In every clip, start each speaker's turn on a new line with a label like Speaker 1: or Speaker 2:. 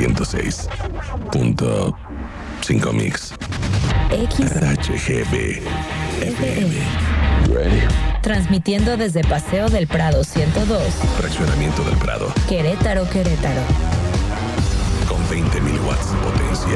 Speaker 1: 106.5 Mix. HGB FM. Ready.
Speaker 2: Transmitiendo desde Paseo del Prado 102.
Speaker 1: Fraccionamiento del Prado.
Speaker 2: Querétaro.
Speaker 1: Con 20.000 watts de potencia.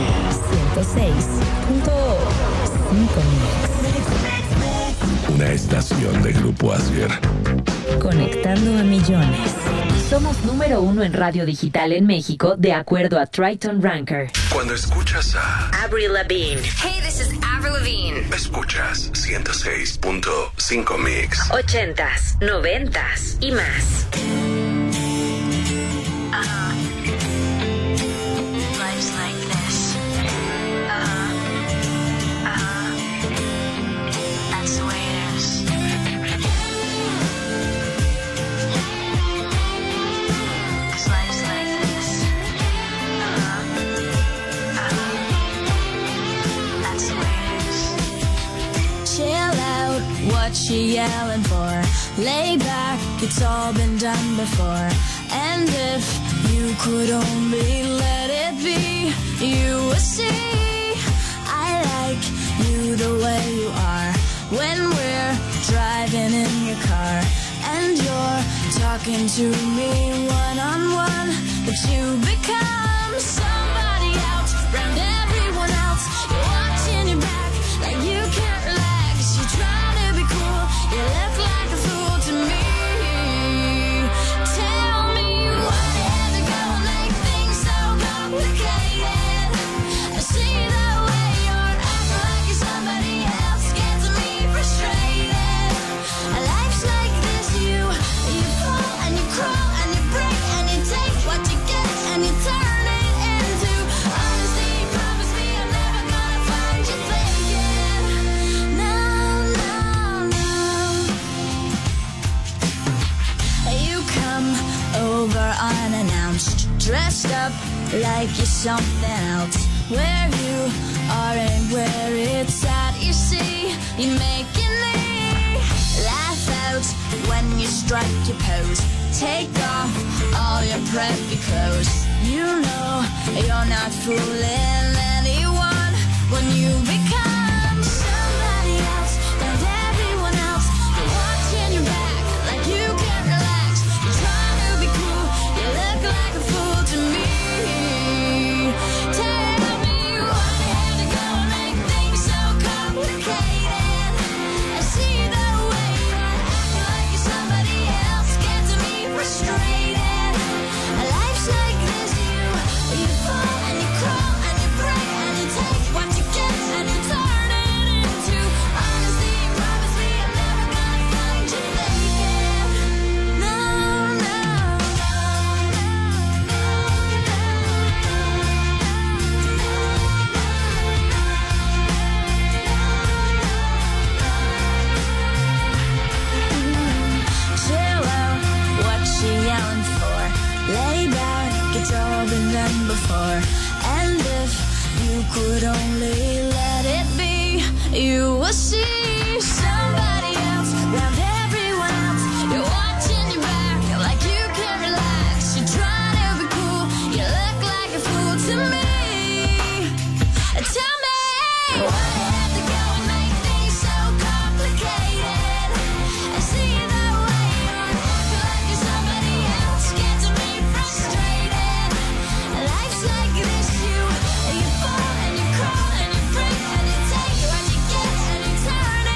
Speaker 2: 106.5 Mix.
Speaker 1: Una estación de Grupo Asier.
Speaker 2: Conectando a millones. Somos número 1 en radio digital en México, de acuerdo a Triton Ranker.
Speaker 1: Cuando escuchas a
Speaker 2: Avril Lavigne.
Speaker 3: Hey, this is Avril Lavigne.
Speaker 1: escuchas 106.5 Mix.
Speaker 2: 80s, 90s y más.
Speaker 3: Life's like this. That's the way it is. 'Cause life's like this. That's the way it is.
Speaker 4: Chill out, what you yelling for? Lay back, it's all been done before. And if you could only let it be, you would see I like you the way you are. When we're driving in your car and you're talking to me one-on-one, but you become somebody else, round everyone else. You're watching your back like you can't relax. You're trying to be cool, you look like a fool to me. Tell me why you had to go and make things so complicated. I see the way you're acting like you're somebody else, gets me frustrated. Life's like this, you fall and you crawl and you break and you take what you get and you turn it into honesty. Promise me I'm never gonna find you faking. No. You come over unannounced, dressed up like you're something else. Where you are and where it's at, you see, you're making me laugh out when you strike your pose. Take off all your preppy clothes. You know you're not fooling anyone when you become somebody else and everyone else. You're watching your back like you can't relax. You're trying to be cool, you look like a fool to me. Tell me why you had to go and make things so complicated. I see the way you're acting like you're somebody else, gets me frustrated. Life's like this, you fall and you crawl and you break and you take what you get and you turn it into honesty. Promise me I'm never gonna find you faking. No. Chill out, what you yelling for? Lay back, it's all been done before. And if you could only let it be, you will see somebody else, round everyone else. You're watching your back like you can't relax. You're trying to be cool, you look like a fool to me. Tell me why you had to go and make things so complicated. I see the way you're acting like you're somebody else, gets me frustrated. Life's like this, you fall and you crawl and you break and you take what you get and you turn it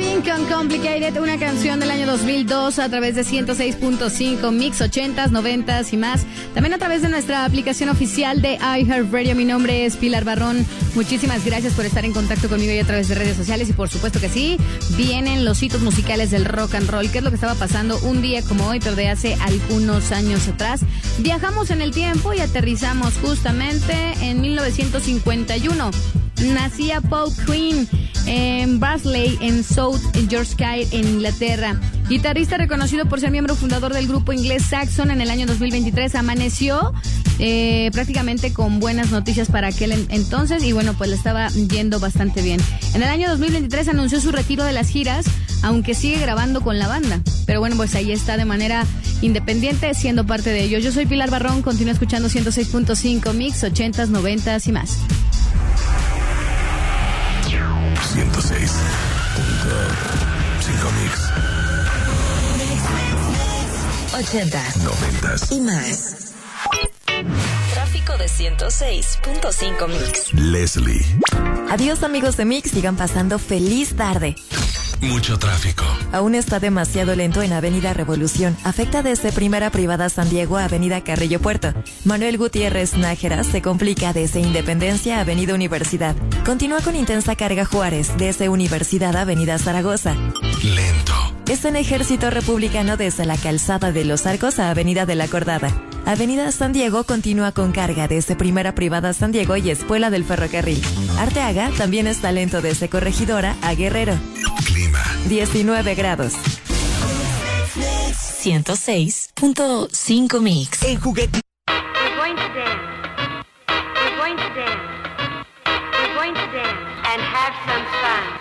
Speaker 5: King con Complicated, una canción del año 2002 a través de 106.5 Mix 80s, 90s y más. También a través de nuestra aplicación oficial de iHeartRadio. Mi nombre es Pilar Barrón. Muchísimas gracias por estar en contacto conmigo y a través de redes sociales. Y por supuesto que sí, vienen los hitos musicales del rock and roll. ¿Qué es lo que estaba pasando un día como hoy, pero de hace algunos años atrás? Viajamos en el tiempo y aterrizamos justamente en 1951. Nacía Paul Quinn en Barnsley, en South Yorkshire, en Inglaterra. Guitarrista reconocido por ser miembro fundador del grupo inglés Saxon. En el año 2023 amaneció prácticamente con buenas noticias para aquel entonces y bueno, pues le estaba yendo bastante bien. En el año 2023 anunció su retiro de las giras, aunque sigue grabando con la banda. Pero bueno, pues ahí está de manera independiente, siendo parte de ellos. Yo soy Pilar Barrón, continúa escuchando 106.5 Mix, 80s, 90s y más.
Speaker 1: 106.5 Mix.
Speaker 2: 80s,
Speaker 1: 90s
Speaker 2: y más. Tráfico de 106.5 Mix.
Speaker 1: Leslie.
Speaker 6: Adiós amigos de Mix, sigan pasando feliz tarde.
Speaker 1: Mucho tráfico.
Speaker 6: Aún está demasiado lento en Avenida Revolución. Afecta desde Primera Privada San Diego a Avenida Carrillo Puerto. Manuel Gutiérrez Nájera se complica desde Independencia a Avenida Universidad. Continúa con intensa carga Juárez desde Universidad a Avenida Zaragoza.
Speaker 1: Lento.
Speaker 6: Es en Ejército Republicano desde la Calzada de los Arcos a Avenida de la Cordada. Avenida San Diego continúa con carga desde Primera Privada San Diego y Espuela del Ferrocarril. Arteaga también está lento desde Corregidora a Guerrero.
Speaker 1: Clima.
Speaker 6: 19 grados.
Speaker 2: 106.5 Mix.
Speaker 7: En juguete.
Speaker 3: We're going to dance. We're going to dance. We're going to dance and have some fun.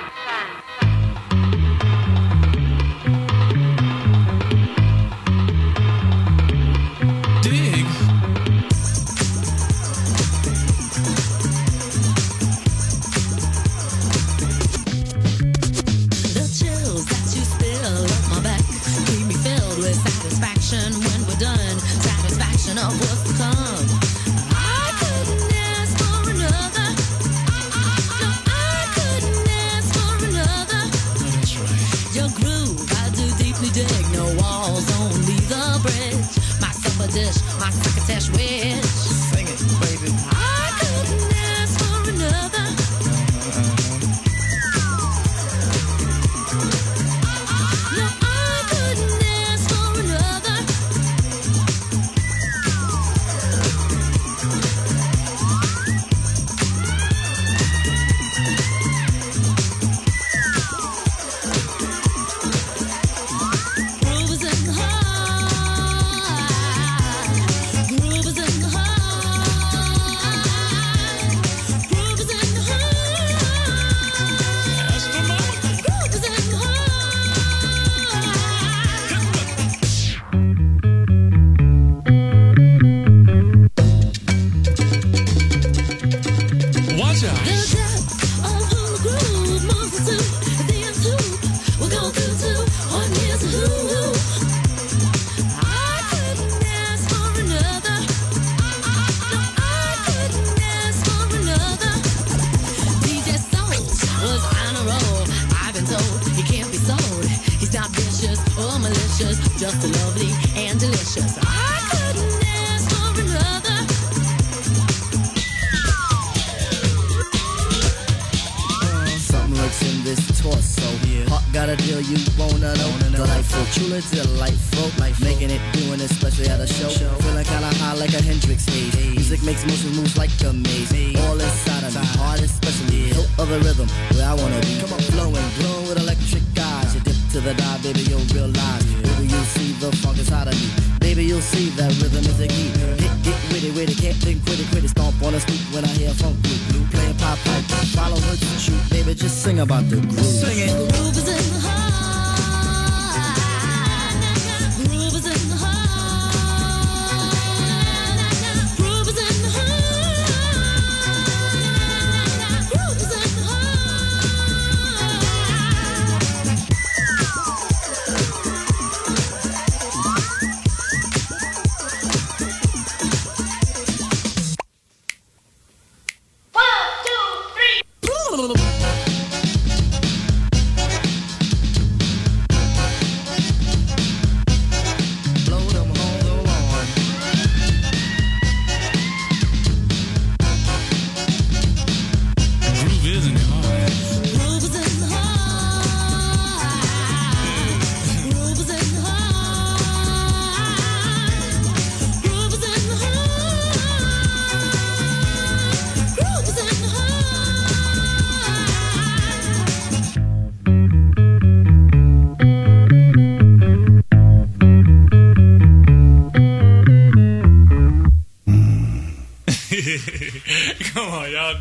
Speaker 7: Dig.
Speaker 4: The chills that you spill up my back keep me filled with satisfaction when we're done. Satisfaction of what's to come. I couldn't ask for another. No, I couldn't ask for another.
Speaker 7: That's right.
Speaker 4: Your groove, I do deeply dig. No walls, only the bridge. My supper dish, my crocketesh wish.
Speaker 7: Sing it, baby.
Speaker 4: I couldn't ask for another. No, I couldn't ask for another. Groove is in the heart. Groove is in the heart. Groove is in the heart.
Speaker 7: That's the moment.
Speaker 4: Groove is in the heart.
Speaker 7: Watch out.
Speaker 4: The depth of who the groove moves us to. At the end too, we'll go through to one year's who. I couldn't ask for another. No, I couldn't ask for another. DJ Soul was on a roll. I've been told he can't be sold. He's not vicious or malicious, just lovely and delicious. I couldn't ask for another.
Speaker 8: Something lurks in this torso. Heart got a deal you wanna know. Delightful, truly delightful. Making it, doing it, especially at a show. Feeling kinda high like a Hendrix haze. Music makes motion moves like a maze. All inside of me, heart especially. Hilt of the rhythm, where I wanna be. Come on, flowing, glowing with electric eyes. You dip to the dive, baby, you'll realize. Baby, you'll see the funk inside of me. Baby, you'll see that rhythm is a key. Get witty, can't think quitty. Stomp on the street when I hear funk blue. Playing pop pipe, follow her to shoot. Baby, just sing about the groove.
Speaker 7: Sing it.
Speaker 4: Groove is in the heart. Groove is in the heart. Groove is in the heart. Groove is in the heart.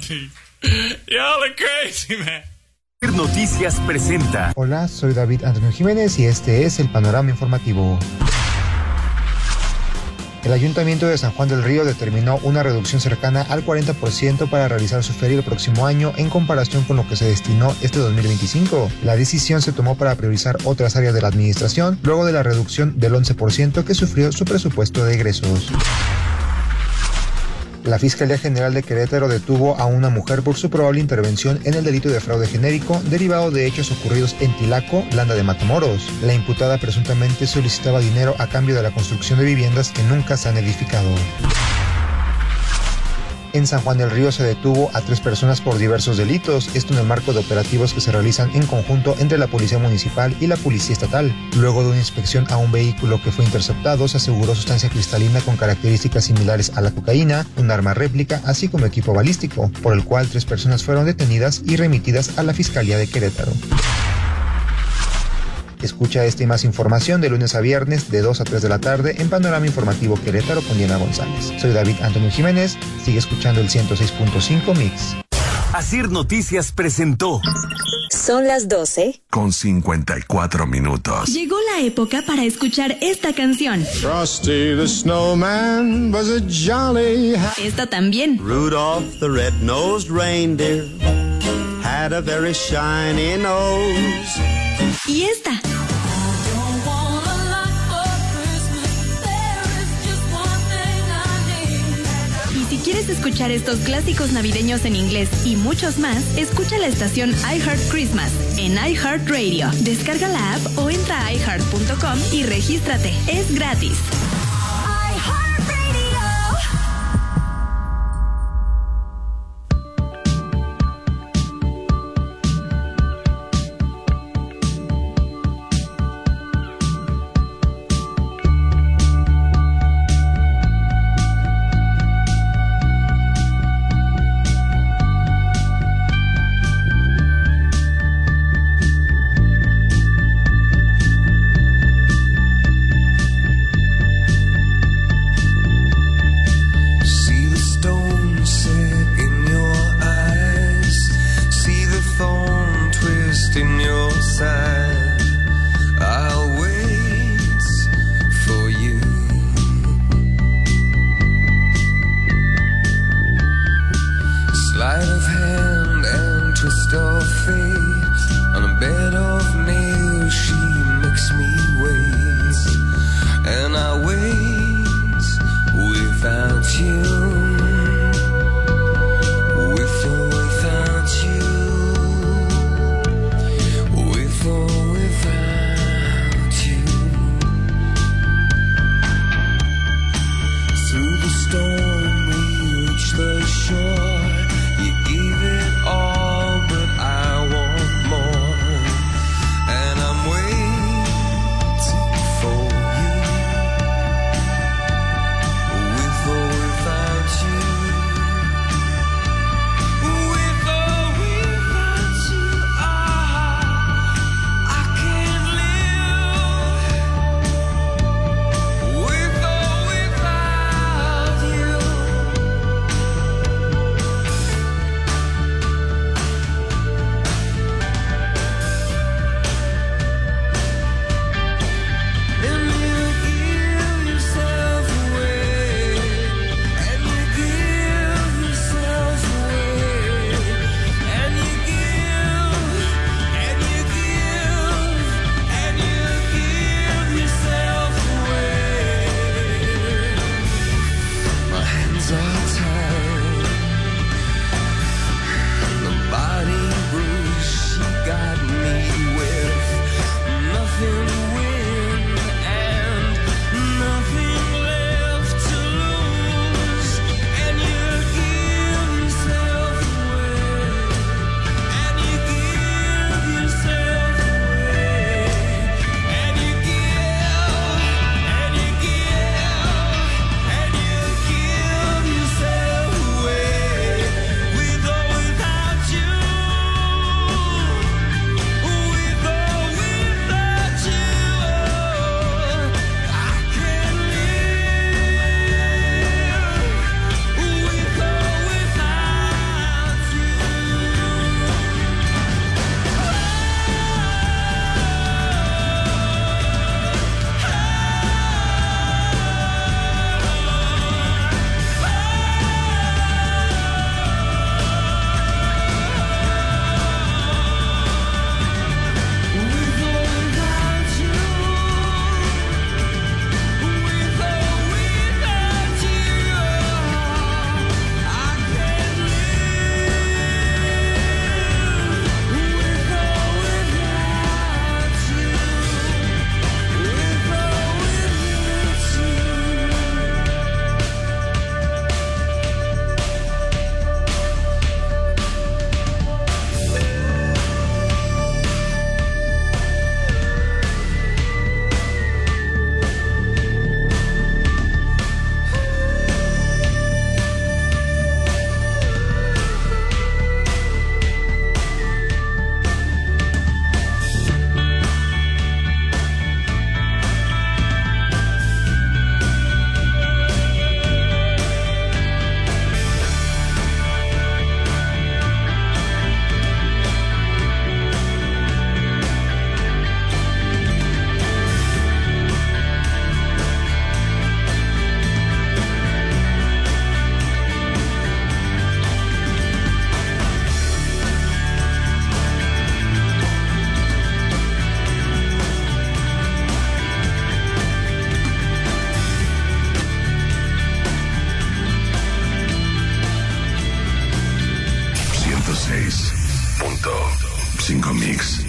Speaker 9: crazy. Y'all are crazy, man.
Speaker 10: Noticias presenta.
Speaker 11: Hola, soy David Antonio Jiménez y este es el panorama informativo. El Ayuntamiento de San Juan del Río determinó una reducción cercana al 40% para realizar su feria el próximo año en comparación con lo que se destinó este 2025. La decisión se tomó para priorizar otras áreas de la administración luego de la reducción del 11% que sufrió su presupuesto de egresos. La Fiscalía General de Querétaro detuvo a una mujer por su probable intervención en el delito de fraude genérico derivado de hechos ocurridos en Tilaco, Landa de Matamoros. La imputada presuntamente solicitaba dinero a cambio de la construcción de viviendas que nunca se han edificado. En San Juan del Río se detuvo a 3 personas por diversos delitos, esto en el marco de operativos que se realizan en conjunto entre la Policía Municipal y la Policía Estatal. Luego de una inspección a un vehículo que fue interceptado, se aseguró sustancia cristalina con características similares a la cocaína, un arma réplica, así como equipo balístico, por el cual 3 personas fueron detenidas y remitidas a la Fiscalía de Querétaro. Escucha esta y más información de lunes a viernes de 2 a 3 de la tarde en Panorama Informativo Querétaro con Diana González. Soy David Antonio Jiménez, sigue escuchando el 106.5 Mix.
Speaker 10: Asir Noticias presentó.
Speaker 2: Son las 12
Speaker 1: con 54 minutos.
Speaker 12: Llegó la época para escuchar esta canción.
Speaker 13: Frosty the Snowman was a jolly...
Speaker 12: Esta también.
Speaker 14: Rudolph the red-nosed reindeer had a very shiny nose.
Speaker 12: Y esta. Y si quieres escuchar estos clásicos navideños en inglés y muchos más, escucha la estación iHeart Christmas en iHeartRadio. Descarga la app o entra a iHeart.com y regístrate. Es gratis.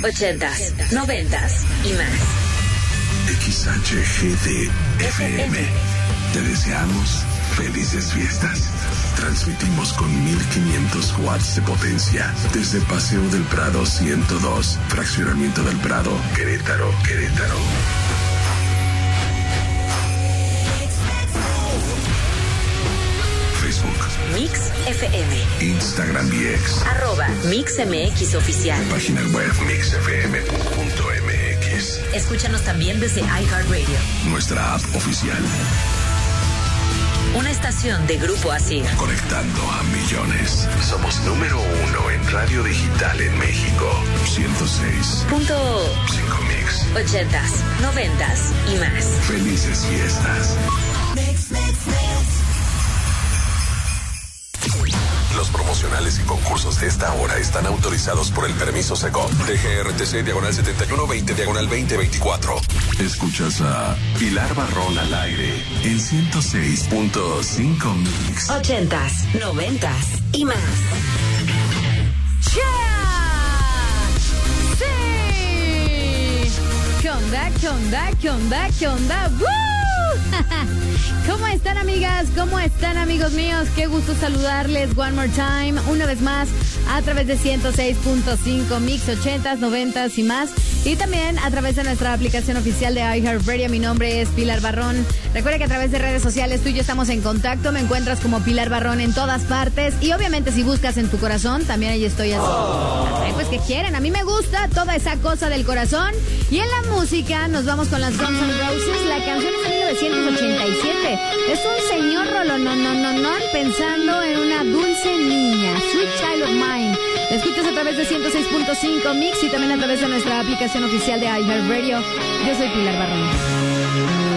Speaker 2: 80s, 90s y más.
Speaker 1: XHGD FM. Te deseamos felices fiestas. Transmitimos con 1500 watts de potencia desde Paseo del Prado 102, Fraccionamiento del Prado, Querétaro. Facebook
Speaker 2: Mix FM.
Speaker 1: Instagram DX.
Speaker 2: @MixMX Oficial.
Speaker 1: Página web mixfm.mx.
Speaker 2: Escúchanos también desde iHeartRadio.
Speaker 1: Nuestra app oficial.
Speaker 2: Una estación de Grupo Asir.
Speaker 1: Conectando a millones. Somos número 1 en radio digital en México. 106.5 Mix.
Speaker 2: 80s, 90s y más.
Speaker 1: Felices fiestas. Los promocionales y concursos de esta hora están autorizados por el permiso Segov. DGRTC /7120/2024. Escuchas a Pilar Barrón al aire en 106.5 Mix.
Speaker 2: 80s, 90s y más.
Speaker 5: ¡Yeah! ¡Sí! ¿Qué onda? ¡Woo! ¿Cómo están, amigas? ¿Cómo están, amigos míos? Qué gusto saludarles one more time, una vez más, a través de 106.5 Mix 80s, 90s y más. Y también a través de nuestra aplicación oficial de iHeartRadio. Mi nombre es Pilar Barrón. Recuerda que a través de redes sociales tú y yo estamos en contacto. Me encuentras como Pilar Barrón en todas partes. Y obviamente si buscas en tu corazón, también ahí estoy así. Ay, pues, ¿qué quieren? A mí me gusta toda esa cosa del corazón. Y en la música nos vamos con las Guns N' Roses. La canción es de 1987. Es un señor rolononononón pensando en una dulce niña. Sweet Child of Mine. La escuchas a través de 106.5 Mix y también a través de nuestra aplicación oficial de iHeartRadio. Yo soy Pilar Barrón.